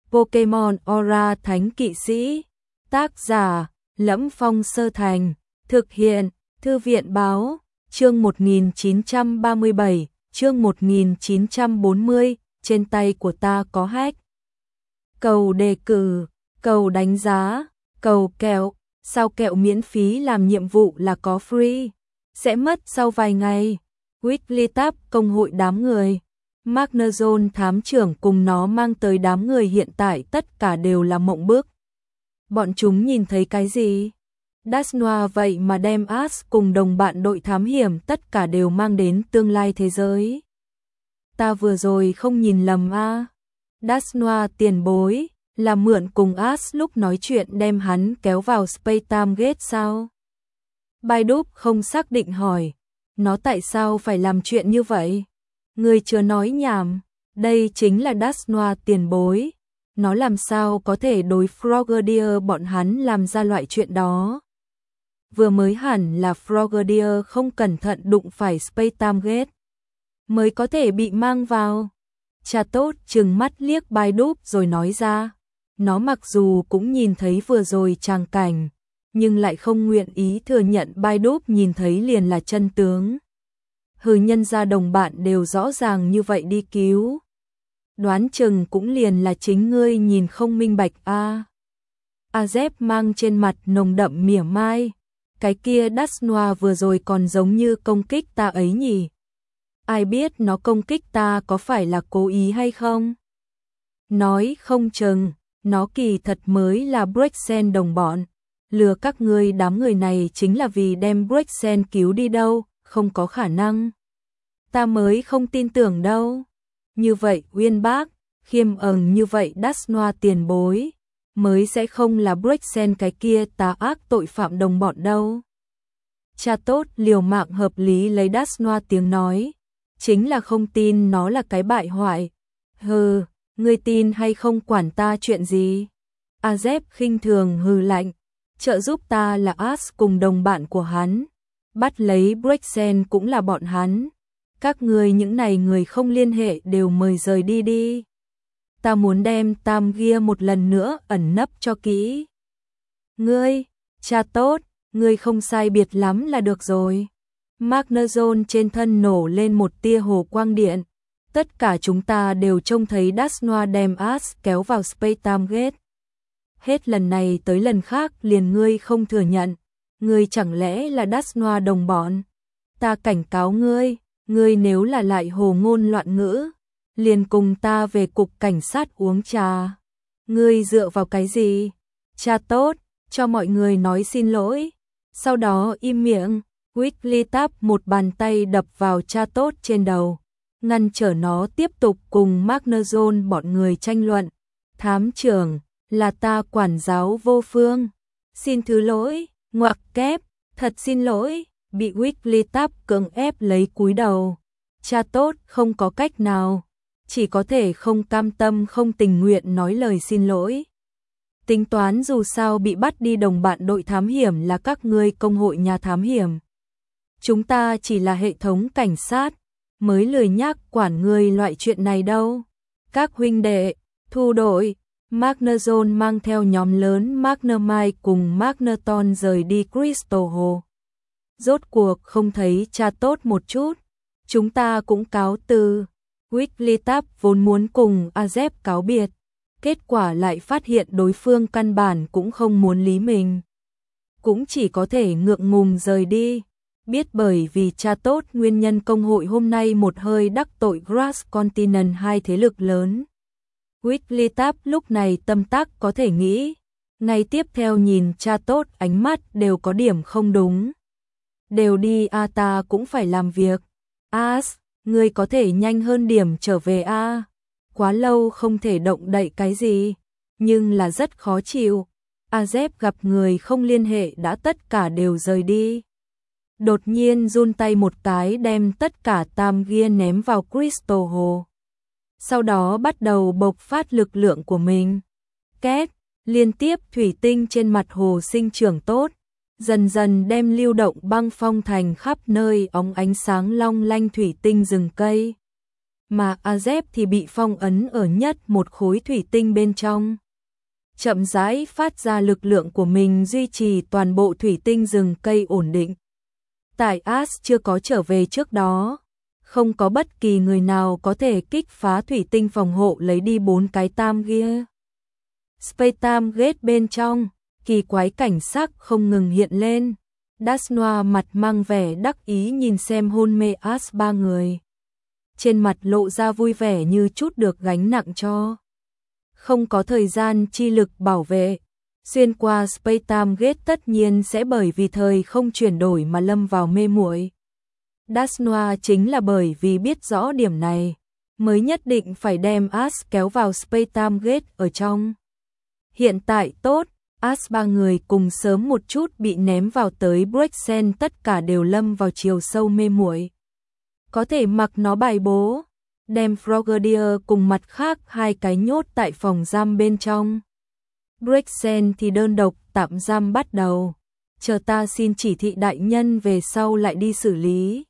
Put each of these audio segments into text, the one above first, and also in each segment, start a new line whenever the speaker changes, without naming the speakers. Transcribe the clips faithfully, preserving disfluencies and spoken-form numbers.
Pokemon Aura Thánh Kỵ Sĩ. Tác giả: Lẫm Phong Sơ Thành. Thực hiện: Thư viện Báo. Chương một nghìn chín trăm ba mươi bảy, chương một nghìn chín trăm bốn mươi, trên tay của ta có hack. Cầu đề cử, cầu đánh giá, cầu kẹo, sao kẹo miễn phí làm nhiệm vụ là có free, sẽ mất sau vài ngày. Weekly Tab công hội đám người. Magnezone thám trưởng cùng nó mang tới đám người hiện tại tất cả đều là mộng bức. Bọn chúng nhìn thấy cái gì? Dasnoa vậy mà đem Ash cùng đồng bạn đội thám hiểm tất cả đều mang đến tương lai thế giới. Ta vừa rồi không nhìn lầm a à? Dasnoa tiền bối, là mượn cùng Ash lúc nói chuyện đem hắn kéo vào Space Time Gate sao? Baidup không xác định hỏi, nó tại sao phải làm chuyện như vậy? Người chưa nói nhảm, đây chính là Dasnoa tiền bối. Nó làm sao có thể đối Frogadier bọn hắn làm ra loại chuyện đó? Vừa mới hẳn là Frogadier không cẩn thận đụng phải Space Time Gate mới có thể bị mang vào. Cha tốt trừng mắt liếc Baidup rồi nói ra. Nó mặc dù cũng nhìn thấy vừa rồi tràng cảnh, nhưng lại không nguyện ý thừa nhận Baidup nhìn thấy liền là chân tướng. Hừ, nhân gia đồng bạn đều rõ ràng như vậy đi cứu. Đoán chừng cũng liền là chính ngươi nhìn không minh bạch a. À. Azep mang trên mặt nồng đậm mỉa mai. Cái kia Dasnoa vừa rồi còn giống như công kích ta ấy nhỉ? Ai biết nó công kích ta có phải là cố ý hay không? Nói không chừng, nó kỳ thật mới là Brexen đồng bọn. Lừa các ngươi đám người này chính là vì đem Brexen cứu đi đâu, không có khả năng. Ta mới không tin tưởng đâu. Như vậy uyên bác, khiêm ẩn như vậy Dasnoa tiền bối, mới sẽ không là Brexen cái kia tà ác tội phạm đồng bọn đâu. Cha tốt liều mạng hợp lý lấy Dasnoa tiếng nói, chính là không tin nó là cái bại hoại. Hừ, ngươi tin hay không quản ta chuyện gì? Azep khinh thường hừ lạnh, trợ giúp ta là Ash cùng đồng bạn của hắn, bắt lấy Brexen cũng là bọn hắn. Các người những này người không liên hệ đều mời rời đi đi. Ta muốn đem Tam Gia một lần nữa ẩn nấp cho kỹ. Ngươi, cha tốt, ngươi không sai biệt lắm là được rồi. Magnezone trên thân nổ lên một tia hồ quang điện. Tất cả chúng ta đều trông thấy Dasnoa đem Ash kéo vào Space Time Gate. Hết lần này tới lần khác liền ngươi không thừa nhận. Ngươi chẳng lẽ là Dasnoa đồng bọn? Ta cảnh cáo ngươi. Ngươi nếu là lại hồ ngôn loạn ngữ, liền cùng ta về cục cảnh sát uống trà. Ngươi dựa vào cái gì? Cha tốt, cho mọi người nói xin lỗi. Sau đó im miệng, Weekly Tab một bàn tay đập vào cha tốt trên đầu, ngăn trở nó tiếp tục cùng Magnezone bọn người tranh luận. Thám trưởng, là ta quản giáo vô phương. Xin thứ lỗi, ngoặc kép, thật xin lỗi. Bị Weekly Tab cưỡng ép lấy cúi đầu. Cha tốt không có cách nào, chỉ có thể không cam tâm không tình nguyện nói lời xin lỗi. Tính toán dù sao bị bắt đi đồng bạn đội thám hiểm là các ngươi công hội nhà thám hiểm. Chúng ta chỉ là hệ thống cảnh sát, mới lười nhác quản ngươi loại chuyện này đâu. Các huynh đệ, thu đội. Magnezone mang theo nhóm lớn Magnemite cùng Magneton rời đi Crystal Hồ. Rốt cuộc không thấy cha tốt một chút, chúng ta cũng cáo từ. Weekly Tab vốn muốn cùng Azep cáo biệt, kết quả lại phát hiện đối phương căn bản cũng không muốn lý mình. Cũng chỉ có thể ngượng ngùng rời đi, biết bởi vì cha tốt nguyên nhân công hội hôm nay một hơi đắc tội Grass Continent hai thế lực lớn. Weekly Tab lúc này tâm tác có thể nghĩ, ngày tiếp theo nhìn cha tốt ánh mắt đều có điểm không đúng. Đều đi a, ta cũng phải làm việc. Ash, ngươi có thể nhanh hơn điểm trở về a. Quá lâu không thể động đậy cái gì, nhưng là rất khó chịu. Azep gặp người không liên hệ đã tất cả đều rời đi. Đột nhiên run tay một cái đem tất cả Tam Gia ném vào Crystal Hồ. Sau đó bắt đầu bộc phát lực lượng của mình. Két, liên tiếp thủy tinh trên mặt hồ sinh trưởng tốt. Dần dần đem lưu động băng phong thành khắp nơi óng ánh sáng long lanh thủy tinh rừng cây. mà Azep thì bị phong ấn ở nhất một khối thủy tinh bên trong. Chậm rãi phát ra lực lượng của mình duy trì toàn bộ thủy tinh rừng cây ổn định. Tại As chưa có trở về trước đó, không có bất kỳ người nào có thể kích phá thủy tinh phòng hộ lấy đi bốn cái tam gear. Space Time Gate bên trong, kỳ quái cảnh sắc không ngừng hiện lên. Dasnoa mặt mang vẻ đắc ý nhìn xem hôn mê As ba người. Trên mặt lộ ra vui vẻ như chút được gánh nặng cho. Không có thời gian chi lực bảo vệ. Xuyên qua Space Time Gate tất nhiên sẽ bởi vì thời không chuyển đổi mà lâm vào mê muội. Dasnoa chính là bởi vì biết rõ điểm này, mới nhất định phải đem As kéo vào Space Time Gate ở trong. Hiện tại tốt, As ba người cùng sớm một chút bị ném vào tới Brexen, tất cả đều lâm vào chiều sâu mê muội. Có thể mặc nó bài bố, đem Frogadier cùng mặt khác hai cái nhốt tại phòng giam bên trong. Brexen thì đơn độc tạm giam bắt đầu, chờ ta xin chỉ thị đại nhân về sau lại đi xử lý.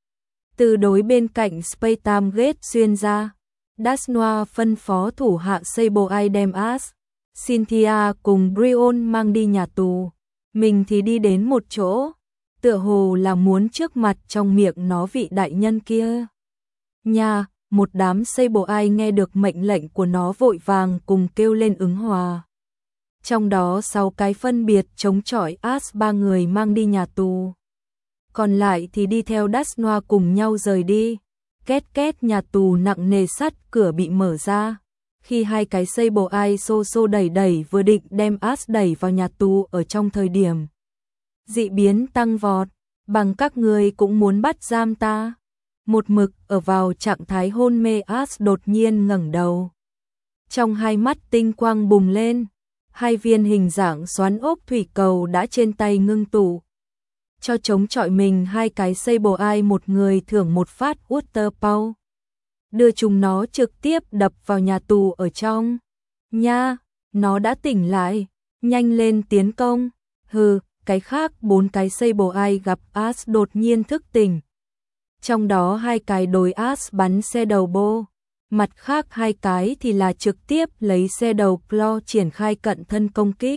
Từ đối bên cạnh Space Time Gate xuyên ra, Dasnoa phân phó thủ hạ Sableye đem As, Cynthia cùng Brion mang đi nhà tù, mình thì đi đến một chỗ, tựa hồ là muốn trước mặt trong miệng nó vị đại nhân kia. Nha, một đám Sableye nghe được mệnh lệnh của nó vội vàng cùng kêu lên ứng hòa. Trong đó sáu cái phân biệt chống chọi As ba người mang đi nhà tù. Còn lại thì đi theo Dasnoa cùng nhau rời đi. Két két nhà tù nặng nề sắt cửa bị mở ra. Khi hai cái Sableye xô xô đẩy đẩy vừa định đem As đẩy vào nhà tù ở trong thời điểm dị biến tăng vọt, bằng các người cũng muốn bắt giam ta. Một mực ở vào trạng thái hôn mê As đột nhiên ngẩng đầu. Trong hai mắt tinh quang bùng lên, hai viên hình dạng xoắn ốc thủy cầu đã trên tay ngưng tụ. Cho chống chọi mình hai cái Sableye một người thưởng một phát Water Pow. Đưa chúng nó trực tiếp đập vào nhà tù ở trong. Nha, nó đã tỉnh lại, nhanh lên tiến công. Hừ, cái khác bốn cái Sableye gặp As đột nhiên thức tỉnh. Trong đó hai cái đối As bắn xe đầu bô, mặt khác hai cái thì là trực tiếp lấy xe đầu Claw triển khai cận thân công kích.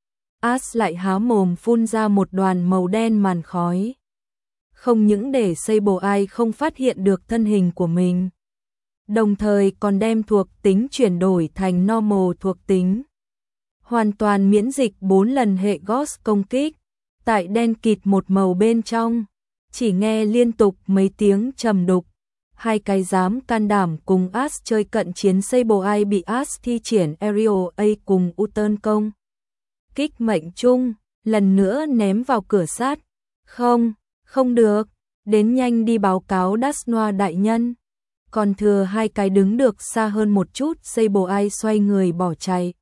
As lại há mồm phun ra một đoàn màu đen màn khói. Không những để Sableye không phát hiện được thân hình của mình, đồng thời còn đem thuộc tính chuyển đổi thành normal thuộc tính. Hoàn toàn miễn dịch bốn lần hệ Ghost công kích. Tại đen kịt một màu bên trong, chỉ nghe liên tục mấy tiếng trầm đục. Hai cái dám can đảm cùng As chơi cận chiến Sableye bị As thi triển Aerial A cùng U-turn công kích mệnh trung, lần nữa ném vào cửa sắt. Không, không được, đến nhanh đi báo cáo Dasnoa đại nhân. Còn thừa hai cái đứng được xa hơn một chút Sableye xoay người bỏ chạy.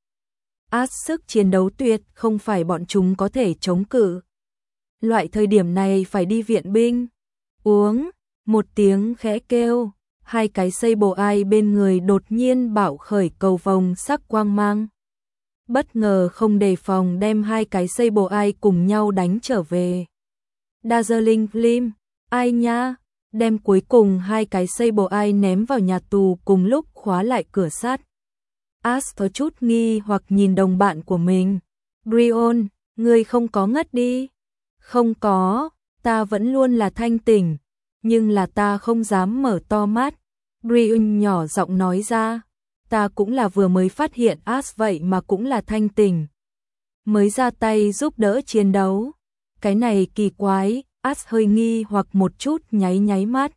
As sức chiến đấu tuyệt, không phải bọn chúng có thể chống cự. Loại thời điểm này phải đi viện binh. Uống, một tiếng khẽ kêu, hai cái Sableye bên người đột nhiên bạo khởi cầu vồng sắc quang mang. Bất ngờ không đề phòng đem hai cái Sableye cùng nhau đánh trở về. Dazzling Gleam, ai nha, đem cuối cùng hai cái Sableye ném vào nhà tù cùng lúc khóa lại cửa sắt. As có chút nghi hoặc nhìn đồng bạn của mình. Brion, ngươi không có ngất đi. Không có, ta vẫn luôn là thanh tỉnh, nhưng là ta không dám mở to mắt. Brion nhỏ giọng nói ra, ta cũng là vừa mới phát hiện As vậy mà cũng là thanh tỉnh. Mới ra tay giúp đỡ chiến đấu. Cái này kỳ quái, As hơi nghi hoặc một chút nháy nháy mắt.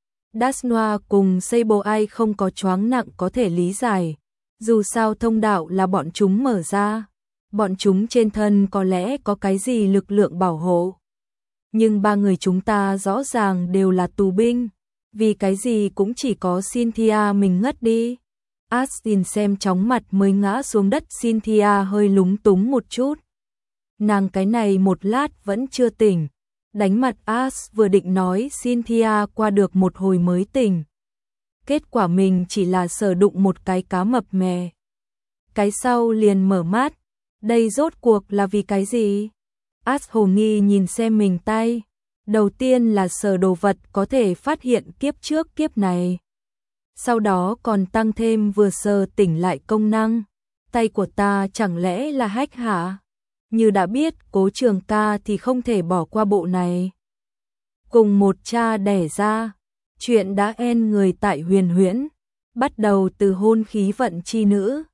Dasnoa cùng Sableye không có choáng nặng có thể lý giải. Dù sao thông đạo là bọn chúng mở ra. Bọn chúng trên thân có lẽ có cái gì lực lượng bảo hộ. Nhưng ba người chúng ta rõ ràng đều là tù binh. Vì cái gì cũng chỉ có Cynthia mình ngất đi. As nhìn xem chóng mặt mới ngã xuống đất, Cynthia hơi lúng túng một chút. Nàng cái này một lát vẫn chưa tỉnh. Đánh mặt As vừa định nói Cynthia qua được một hồi mới tỉnh. Kết quả mình chỉ là sờ đụng một cái cá mập mè. Cái sau liền mở mắt. Đây rốt cuộc là vì cái gì? As hồ nghi nhìn xem mình tay. Đầu tiên là sờ đồ vật có thể phát hiện kiếp trước kiếp này. sau đó còn tăng thêm vừa sờ tỉnh lại công năng. Tay của ta chẳng lẽ là hack hả? Như đã biết Cố Trường Ca thì không thể bỏ qua bộ này. Cùng một cha đẻ ra, chuyện đã en người tại Huyền Huyễn, bắt đầu từ hôn khí vận chi nữ,